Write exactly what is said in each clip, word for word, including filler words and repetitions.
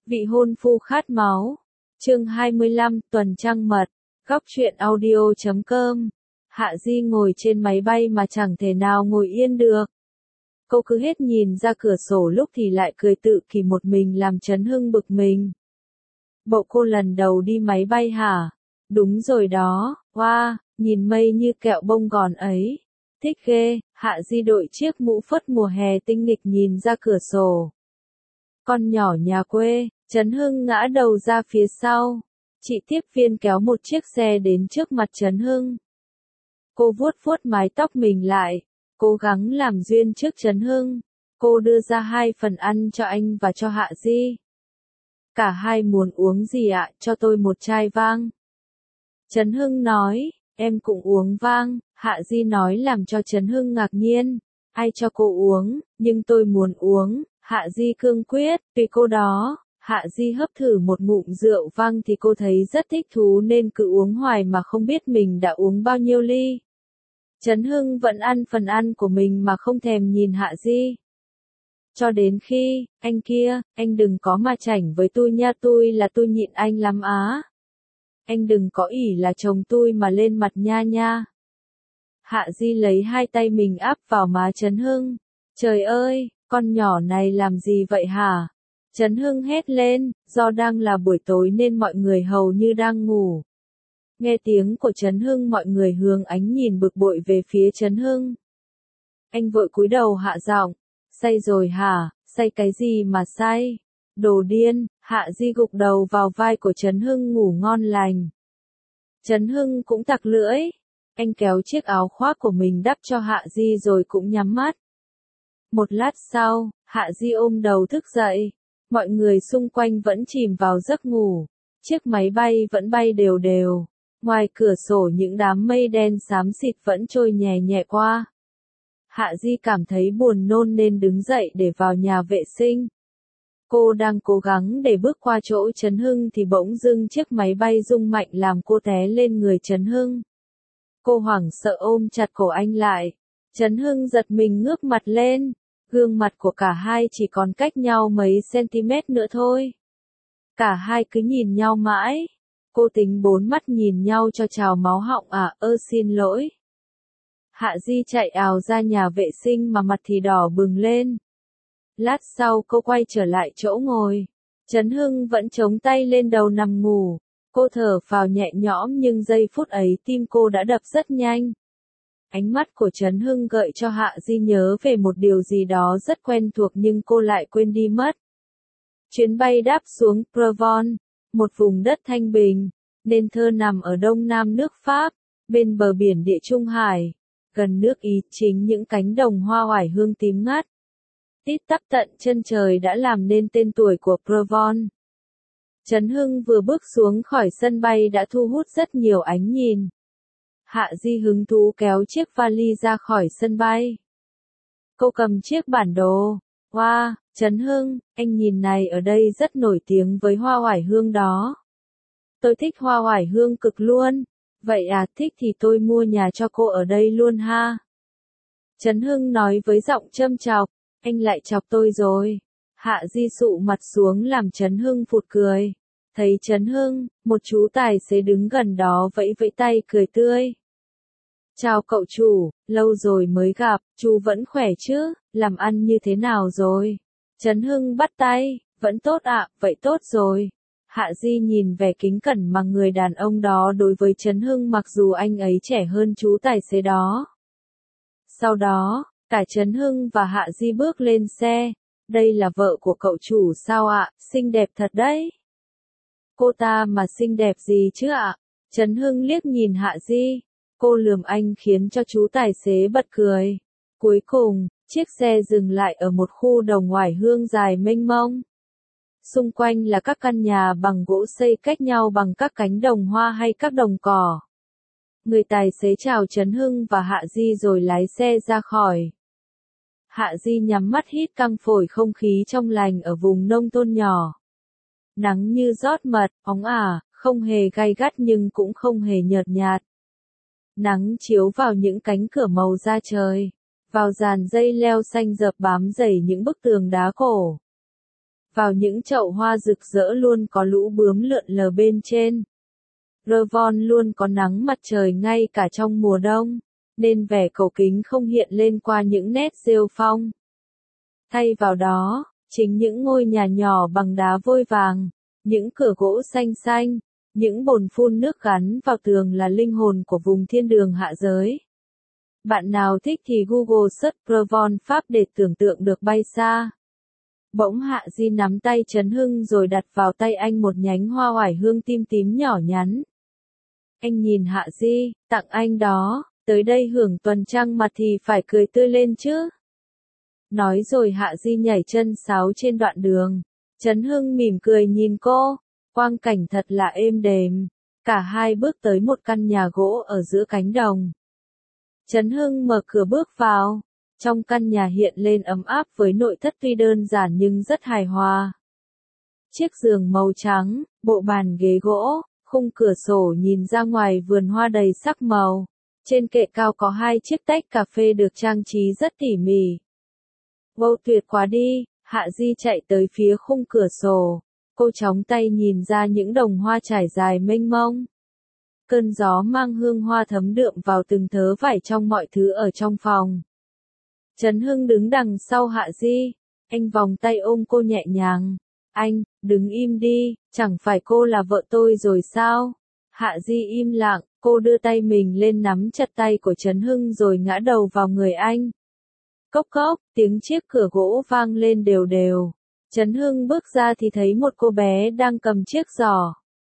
Vị hôn phu khát máu. Chương hai mươi lăm, tuần trăng mật. Góc truyện audio chấm com. Hạ Di ngồi trên máy bay mà chẳng thể nào ngồi yên được. Cô cứ hết nhìn ra cửa sổ lúc thì lại cười tự kỷ một mình làm Trấn Hưng bực mình. Bộ cô lần đầu đi máy bay hả? Đúng rồi đó, wow, nhìn mây như kẹo bông gòn ấy. Thích ghê. Hạ Di đội chiếc mũ phất mùa hè tinh nghịch nhìn ra cửa sổ. Con nhỏ nhà quê. Trấn Hưng ngã đầu ra phía sau. Chị tiếp viên kéo một chiếc xe đến trước mặt Trấn Hưng. Cô vuốt vuốt mái tóc mình lại, cố gắng làm duyên trước Trấn Hưng. Cô đưa ra hai phần ăn cho anh và cho Hạ Di. Cả hai muốn uống gì ạ? Cho tôi một chai vang. Trấn Hưng nói, em cũng uống vang. Hạ Di nói làm cho Trấn Hưng ngạc nhiên. Ai cho cô uống, nhưng tôi muốn uống. Hạ Di cương quyết, vì cô đó. Hạ Di hấp thử một ngụm rượu vang thì cô thấy rất thích thú nên cứ uống hoài mà không biết mình đã uống bao nhiêu ly. Trấn Hưng vẫn ăn phần ăn của mình mà không thèm nhìn Hạ Di. Cho đến khi, anh kia, anh đừng có mà chảnh với tôi nha, tôi là tôi nhịn anh lắm á. Anh đừng có ỷ là chồng tôi mà lên mặt nha nha. Hạ Di lấy hai tay mình áp vào má Trấn Hưng. Trời ơi, con nhỏ này làm gì vậy hả? Trấn Hưng hét lên, do đang là buổi tối nên mọi người hầu như đang ngủ. Nghe tiếng của Trấn Hưng mọi người hướng ánh nhìn bực bội về phía Trấn Hưng. Anh vội cúi đầu hạ giọng, say rồi hả, say cái gì mà say? Đồ điên. Hạ Di gục đầu vào vai của Trấn Hưng ngủ ngon lành. Trấn Hưng cũng tặc lưỡi. Anh kéo chiếc áo khoác của mình đắp cho Hạ Di rồi cũng nhắm mắt. Một lát sau, Hạ Di ôm đầu thức dậy. Mọi người xung quanh vẫn chìm vào giấc ngủ. Chiếc máy bay vẫn bay đều đều. Ngoài cửa sổ những đám mây đen xám xịt vẫn trôi nhẹ nhẹ qua. Hạ Di cảm thấy buồn nôn nên đứng dậy để vào nhà vệ sinh. Cô đang cố gắng để bước qua chỗ Trấn Hưng thì bỗng dưng chiếc máy bay rung mạnh làm cô té lên người Trấn Hưng. Cô hoảng sợ ôm chặt cổ anh lại. Trấn Hưng giật mình ngước mặt lên. Gương mặt của cả hai chỉ còn cách nhau mấy centimet nữa thôi. Cả hai cứ nhìn nhau mãi. Cô tính bốn mắt nhìn nhau cho trào máu họng à, ơ xin lỗi. Hạ Di chạy ào ra nhà vệ sinh mà mặt thì đỏ bừng lên. Lát sau cô quay trở lại chỗ ngồi. Trấn Hưng vẫn chống tay lên đầu nằm ngủ. Cô thở phào nhẹ nhõm nhưng giây phút ấy tim cô đã đập rất nhanh. Ánh mắt của Trấn Hưng gợi cho Hạ Di nhớ về một điều gì đó rất quen thuộc nhưng cô lại quên đi mất. Chuyến bay đáp xuống Provence, một vùng đất thanh bình, nên thơ nằm ở đông nam nước Pháp, bên bờ biển Địa Trung Hải, gần nước Ý chính những cánh đồng hoa oải hương tím ngát. Tít tắp tận chân trời đã làm nên tên tuổi của Provence. Trấn Hưng vừa bước xuống khỏi sân bay đã thu hút rất nhiều ánh nhìn. Hạ Di hứng thú kéo chiếc vali ra khỏi sân bay. Cô cầm chiếc bản đồ. Wow, Trấn Hưng, anh nhìn này ở đây rất nổi tiếng với hoa oải hương đó. Tôi thích hoa oải hương cực luôn. Vậy à, thích thì tôi mua nhà cho cô ở đây luôn ha. Trấn Hưng nói với giọng châm chọc. Anh lại chọc tôi rồi. Hạ Di sụ mặt xuống làm Trấn Hưng phụt cười. Thấy Trấn Hưng, một chú tài xế đứng gần đó vẫy vẫy tay cười tươi. Chào cậu chủ, lâu rồi mới gặp, chú vẫn khỏe chứ, làm ăn như thế nào rồi? Trấn Hưng bắt tay, vẫn tốt ạ, vậy tốt rồi. Hạ Di nhìn vẻ kính cẩn mà người đàn ông đó đối với Trấn Hưng mặc dù anh ấy trẻ hơn chú tài xế đó. Sau đó, cả Trấn Hưng và Hạ Di bước lên xe. Đây là vợ của cậu chủ sao ạ, xinh đẹp thật đấy. Cô ta mà xinh đẹp gì chứ ạ? Trấn Hưng liếc nhìn Hạ Di. Cô lườm anh khiến cho chú tài xế bật cười. Cuối cùng, chiếc xe dừng lại ở một khu đồng oải hương dài mênh mông. Xung quanh là các căn nhà bằng gỗ xây cách nhau bằng các cánh đồng hoa hay các đồng cỏ. Người tài xế chào Trấn Hưng và Hạ Di rồi lái xe ra khỏi. Hạ Di nhắm mắt hít căng phổi không khí trong lành ở vùng nông thôn nhỏ. Nắng như rót mật, óng ả, không hề gay gắt nhưng cũng không hề nhợt nhạt. Nắng chiếu vào những cánh cửa màu da trời, vào dàn dây leo xanh rợp bám dày những bức tường đá cổ. Vào những chậu hoa rực rỡ luôn có lũ bướm lượn lờ bên trên. Revon luôn có nắng mặt trời ngay cả trong mùa đông, nên vẻ cổ kính không hiện lên qua những nét rêu phong. Thay vào đó, chính những ngôi nhà nhỏ bằng đá vôi vàng, những cửa gỗ xanh xanh, những bồn phun nước gắn vào tường là linh hồn của vùng thiên đường hạ giới. Bạn nào thích thì Google search Revon Pháp để tưởng tượng được bay xa. Bỗng Hạ Di nắm tay Trấn Hưng rồi đặt vào tay anh một nhánh hoa oải hương tím tím nhỏ nhắn. Anh nhìn Hạ Di, tặng anh đó, tới đây hưởng tuần trăng mật thì phải cười tươi lên chứ. Nói rồi Hạ Di nhảy chân sáo trên đoạn đường. Trấn Hưng mỉm cười nhìn cô, quang cảnh thật là êm đềm. Cả hai bước tới một căn nhà gỗ ở giữa cánh đồng. Trấn Hưng mở cửa bước vào. Trong căn nhà hiện lên ấm áp với nội thất tuy đơn giản nhưng rất hài hòa. Chiếc giường màu trắng, bộ bàn ghế gỗ, khung cửa sổ nhìn ra ngoài vườn hoa đầy sắc màu. Trên kệ cao có hai chiếc tách cà phê được trang trí rất tỉ mỉ. Wow, tuyệt quá đi, Hạ Di chạy tới phía khung cửa sổ. Cô chóng tay nhìn ra những đồng hoa trải dài mênh mông. Cơn gió mang hương hoa thấm đượm vào từng thớ vải trong mọi thứ ở trong phòng. Trấn Hưng đứng đằng sau Hạ Di, anh vòng tay ôm cô nhẹ nhàng. Anh, đứng im đi, chẳng phải cô là vợ tôi rồi sao? Hạ Di im lặng, cô đưa tay mình lên nắm chặt tay của Trấn Hưng rồi ngã đầu vào người anh. Cốc cốc, tiếng chiếc cửa gỗ vang lên đều đều. Trấn Hưng bước ra thì thấy một cô bé đang cầm chiếc giỏ.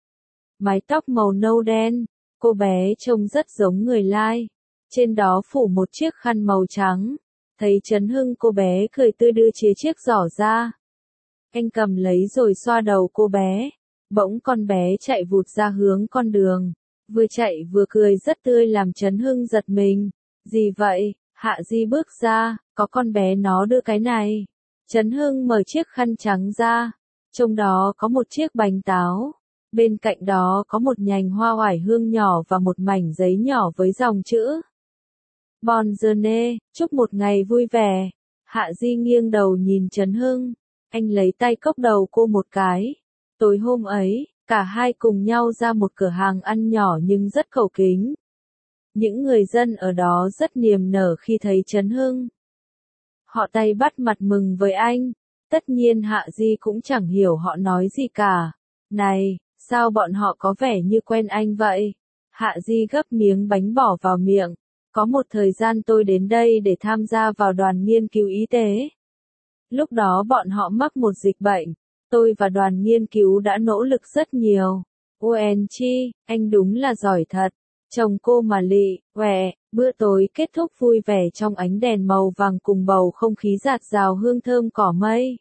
Mái tóc màu nâu đen, cô bé trông rất giống người Lai. Trên đó phủ một chiếc khăn màu trắng. Thấy Trấn Hưng cô bé cười tươi đưa chia chiếc giỏ ra. Anh cầm lấy rồi xoa đầu cô bé. Bỗng con bé chạy vụt ra hướng con đường. Vừa chạy vừa cười rất tươi làm Trấn Hưng giật mình. Gì vậy? Hạ Di bước ra, có con bé nó đưa cái này. Trấn Hưng mở chiếc khăn trắng ra. Trong đó có một chiếc bánh táo. Bên cạnh đó có một nhành hoa oải hương nhỏ và một mảnh giấy nhỏ với dòng chữ. Bonne journée, chúc một ngày vui vẻ. Hạ Di nghiêng đầu nhìn Trấn Hưng. Anh lấy tay cốc đầu cô một cái. Tối hôm ấy, cả hai cùng nhau ra một cửa hàng ăn nhỏ nhưng rất khẩu kính. Những người dân ở đó rất niềm nở khi thấy Trấn Hưng. Họ tay bắt mặt mừng với anh. Tất nhiên Hạ Di cũng chẳng hiểu họ nói gì cả. Này, sao bọn họ có vẻ như quen anh vậy? Hạ Di gấp miếng bánh bỏ vào miệng. Có một thời gian tôi đến đây để tham gia vào đoàn nghiên cứu y tế. Lúc đó bọn họ mắc một dịch bệnh. Tôi và đoàn nghiên cứu đã nỗ lực rất nhiều. u en chi, anh đúng là giỏi thật. Chồng cô mà lị, quẹ, bữa tối kết thúc vui vẻ trong ánh đèn màu vàng cùng bầu không khí rạt rào hương thơm cỏ mây.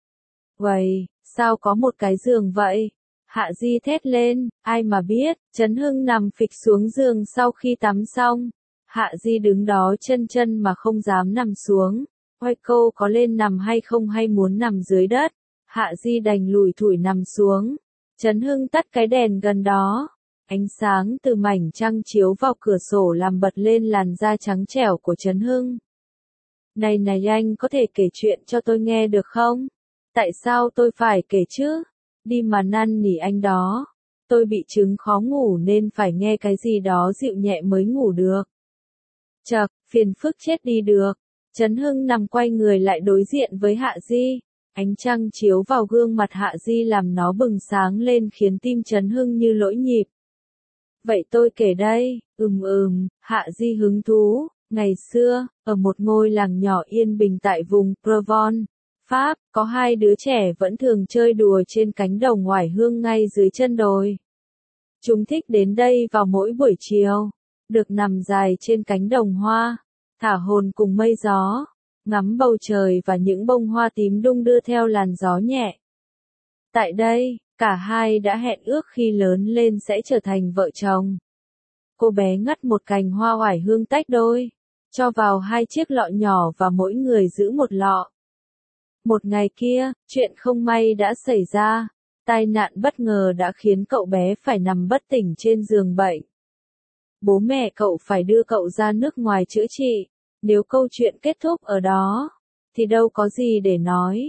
Vậy, sao có một cái giường vậy? Hạ Di thét lên, ai mà biết, Trấn Hưng nằm phịch xuống giường sau khi tắm xong. Hạ Di đứng đó chân chân mà không dám nằm xuống. Oai cô có lên nằm hay không hay muốn nằm dưới đất. Hạ Di đành lủi thủi nằm xuống. Trấn Hưng tắt cái đèn gần đó. Ánh sáng từ mảnh trăng chiếu vào cửa sổ làm bật lên làn da trắng trẻo của Trấn Hưng. Này này anh có thể kể chuyện cho tôi nghe được không? Tại sao tôi phải kể chứ? Đi mà năn nỉ anh đó. Tôi bị chứng khó ngủ nên phải nghe cái gì đó dịu nhẹ mới ngủ được. Chậc, phiền phức chết đi được. Trấn Hưng nằm quay người lại đối diện với Hạ Di. Ánh trăng chiếu vào gương mặt Hạ Di làm nó bừng sáng lên khiến tim Trấn Hưng như lỗi nhịp. Vậy tôi kể đây, ừm ừm, Hạ Di hứng thú. Ngày xưa, ở một ngôi làng nhỏ yên bình tại vùng Provence, Pháp, có hai đứa trẻ vẫn thường chơi đùa trên cánh đồng oải hương ngay dưới chân đồi. Chúng thích đến đây vào mỗi buổi chiều, được nằm dài trên cánh đồng hoa, thả hồn cùng mây gió, ngắm bầu trời và những bông hoa tím đung đưa theo làn gió nhẹ. Tại đây, cả hai đã hẹn ước khi lớn lên sẽ trở thành vợ chồng. Cô bé ngắt một cành hoa oải hương tách đôi, cho vào hai chiếc lọ nhỏ và mỗi người giữ một lọ. Một ngày kia, chuyện không may đã xảy ra. Tai nạn bất ngờ đã khiến cậu bé phải nằm bất tỉnh trên giường bệnh. Bố mẹ cậu phải đưa cậu ra nước ngoài chữa trị. Nếu câu chuyện kết thúc ở đó, thì đâu có gì để nói.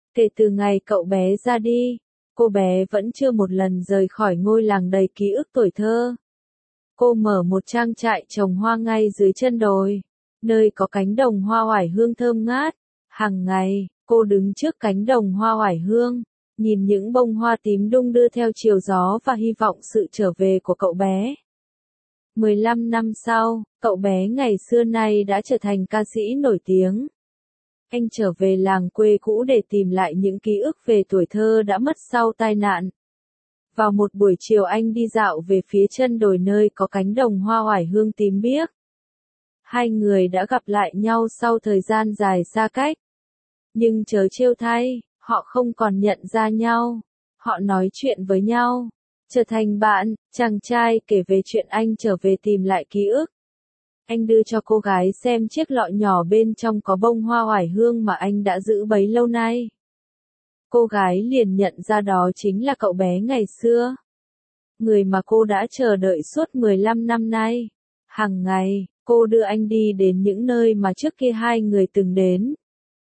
Kể từ ngày cậu bé ra đi, cô bé vẫn chưa một lần rời khỏi ngôi làng đầy ký ức tuổi thơ. Cô mở một trang trại trồng hoa ngay dưới chân đồi, nơi có cánh đồng hoa oải hương thơm ngát. Hàng ngày, cô đứng trước cánh đồng hoa oải hương, nhìn những bông hoa tím đung đưa theo chiều gió và hy vọng sự trở về của cậu bé. mười lăm năm sau, cậu bé ngày xưa nay đã trở thành ca sĩ nổi tiếng. Anh trở về làng quê cũ để tìm lại những ký ức về tuổi thơ đã mất sau tai nạn. Vào một buổi chiều anh đi dạo về phía chân đồi nơi có cánh đồng hoa oải hương tím biếc. Hai người đã gặp lại nhau sau thời gian dài xa cách. Nhưng trớ trêu thay, họ không còn nhận ra nhau. Họ nói chuyện với nhau, trở thành bạn. Chàng trai kể về chuyện anh trở về tìm lại ký ức. Anh đưa cho cô gái xem chiếc lọ nhỏ bên trong có bông hoa oải hương mà anh đã giữ bấy lâu nay. Cô gái liền nhận ra đó chính là cậu bé ngày xưa. Người mà cô đã chờ đợi suốt mười lăm năm nay. Hàng ngày, cô đưa anh đi đến những nơi mà trước kia hai người từng đến.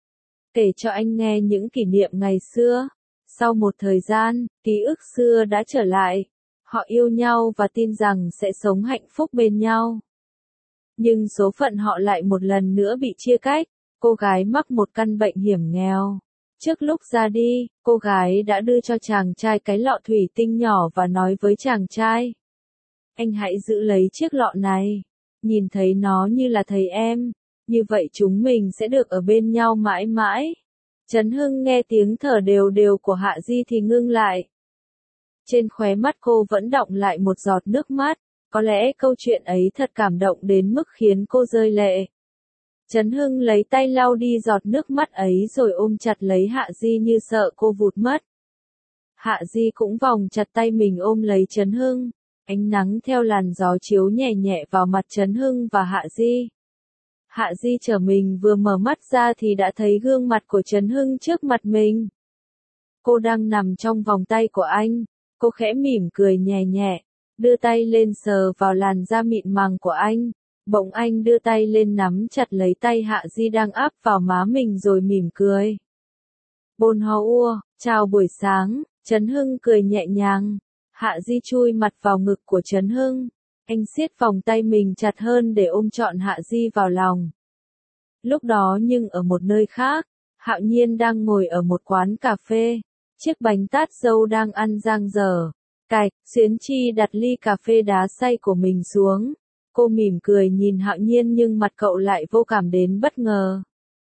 Kể cho anh nghe những kỷ niệm ngày xưa. Sau một thời gian, ký ức xưa đã trở lại. Họ yêu nhau và tin rằng sẽ sống hạnh phúc bên nhau. Nhưng số phận họ lại một lần nữa bị chia cách. Cô gái mắc một căn bệnh hiểm nghèo. Trước lúc ra đi, cô gái đã đưa cho chàng trai cái lọ thủy tinh nhỏ và nói với chàng trai. Anh hãy giữ lấy chiếc lọ này. Nhìn thấy nó như là thầy em. Như vậy chúng mình sẽ được ở bên nhau mãi mãi. Trấn Hưng nghe tiếng thở đều đều của Hạ Di thì ngưng lại. Trên khóe mắt cô vẫn đọng lại một giọt nước mắt. Có lẽ câu chuyện ấy thật cảm động đến mức khiến cô rơi lệ. Trấn Hưng lấy tay lau đi giọt nước mắt ấy rồi ôm chặt lấy Hạ Di như sợ cô vụt mất. Hạ Di cũng vòng chặt tay mình ôm lấy Trấn Hưng. Ánh nắng theo làn gió chiếu nhẹ nhẹ vào mặt Trấn Hưng và Hạ Di. Hạ Di trở mình vừa mở mắt ra thì đã thấy gương mặt của Trấn Hưng trước mặt mình. Cô đang nằm trong vòng tay của anh. Cô khẽ mỉm cười nhẹ nhẹ, đưa tay lên sờ vào làn da mịn màng của anh. Bỗng anh đưa tay lên nắm chặt lấy tay Hạ Di đang áp vào má mình rồi mỉm cười. Bồn hò ua, chào buổi sáng, Trấn Hưng cười nhẹ nhàng. Hạ Di chui mặt vào ngực của Trấn Hưng. Anh siết vòng tay mình chặt hơn để ôm trọn Hạ Di vào lòng. Lúc đó nhưng ở một nơi khác, Hạo Nhiên đang ngồi ở một quán cà phê. Chiếc bánh tát dâu đang ăn giang dở. Cạch, Xuyến Chi đặt ly cà phê đá xay của mình xuống. Cô mỉm cười nhìn Hạo Nhiên nhưng mặt cậu lại vô cảm đến bất ngờ.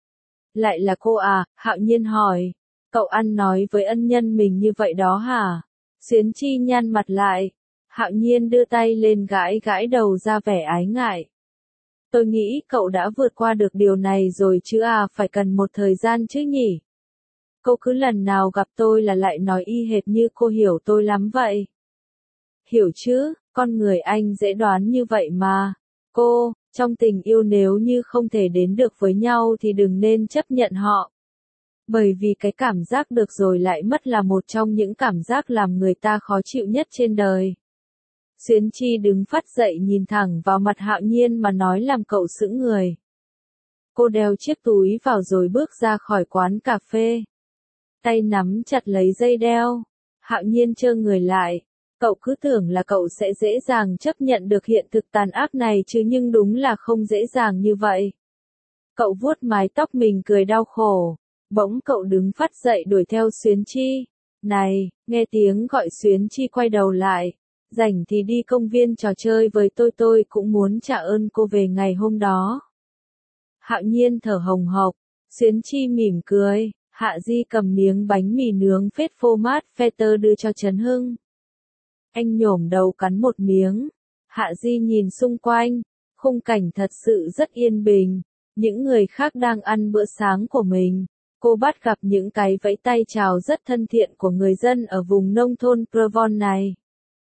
Lại là cô à? Hạo Nhiên hỏi. Cậu ăn nói với ân nhân mình như vậy đó hả? Xuyến Chi nhăn mặt lại. Hạo Nhiên đưa tay lên gãi gãi đầu ra vẻ ái ngại. Tôi nghĩ cậu đã vượt qua được điều này rồi chứ à, phải cần một thời gian chứ nhỉ? Cô cứ lần nào gặp tôi là lại nói y hệt như cô hiểu tôi lắm vậy. Hiểu chứ, con người anh dễ đoán như vậy mà. Cô, trong tình yêu nếu như không thể đến được với nhau thì đừng nên chấp nhận họ. Bởi vì cái cảm giác được rồi lại mất là một trong những cảm giác làm người ta khó chịu nhất trên đời. Xuyến Chi đứng phát dậy nhìn thẳng vào mặt Hạo Nhiên mà nói làm cậu sững người. Cô đeo chiếc túi vào rồi bước ra khỏi quán cà phê. Tay nắm chặt lấy dây đeo. Hạo Nhiên trơ người lại. Cậu cứ tưởng là cậu sẽ dễ dàng chấp nhận được hiện thực tàn ác này chứ nhưng đúng là không dễ dàng như vậy. Cậu vuốt mái tóc mình cười đau khổ. Bỗng cậu đứng phát dậy đuổi theo Xuyến Chi. Này, nghe tiếng gọi Xuyến Chi quay đầu lại. Rảnh thì đi công viên trò chơi với tôi tôi cũng muốn trả ơn cô về ngày hôm đó. Hạo Nhiên thở hồng hộc. Xuyến Chi mỉm cười. Hạ Di cầm miếng bánh mì nướng phết phô mát feta đưa cho Trấn Hưng. Anh nhổm đầu cắn một miếng. Hạ Di nhìn xung quanh. Khung cảnh thật sự rất yên bình. Những người khác đang ăn bữa sáng của mình. Cô bắt gặp những cái vẫy tay chào rất thân thiện của người dân ở vùng nông thôn Provence này.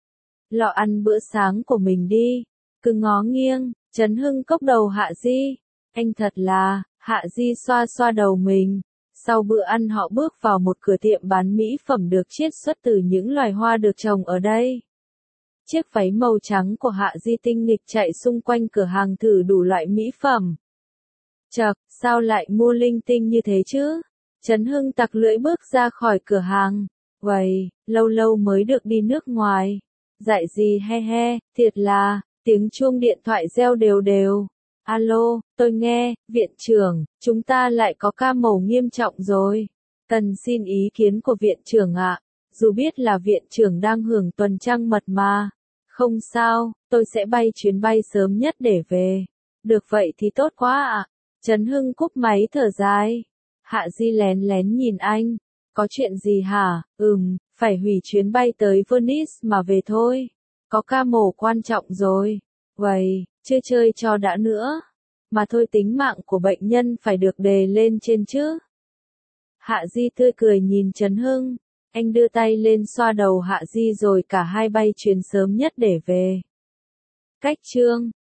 Lọ ăn bữa sáng của mình đi. Cứ ngó nghiêng, Trấn Hưng cốc đầu Hạ Di. Anh thật là, Hạ Di xoa xoa đầu mình. Sau bữa ăn họ bước vào một cửa tiệm bán mỹ phẩm được chiết xuất từ những loài hoa được trồng ở đây. Chiếc váy màu trắng của Hạ Di tinh nghịch chạy xung quanh cửa hàng thử đủ loại mỹ phẩm. Chậc, sao lại mua linh tinh như thế chứ? Trấn Hưng tặc lưỡi bước ra khỏi cửa hàng. Uầy, lâu lâu mới được đi nước ngoài. Dạy gì he he, thiệt là, tiếng chuông điện thoại reo đều đều. Alo, tôi nghe, viện trưởng, chúng ta lại có ca mổ nghiêm trọng rồi. Cần xin ý kiến của viện trưởng ạ. Dù biết là viện trưởng đang hưởng tuần trăng mật mà. Không sao, tôi sẽ bay chuyến bay sớm nhất để về. Được vậy thì tốt quá ạ. Trấn Hưng cúp máy thở dài. Hạ Di lén lén nhìn anh. Có chuyện gì hả? Ừm, phải hủy chuyến bay tới Venice mà về thôi. Có ca mổ quan trọng rồi. Vậy, chưa chơi cho đã nữa. Mà thôi tính mạng của bệnh nhân phải được đề lên trên chứ. Hạ Di tươi cười nhìn Trấn Hưng. Anh đưa tay lên xoa đầu Hạ Di rồi cả hai bay chuyến sớm nhất để về. Cách chương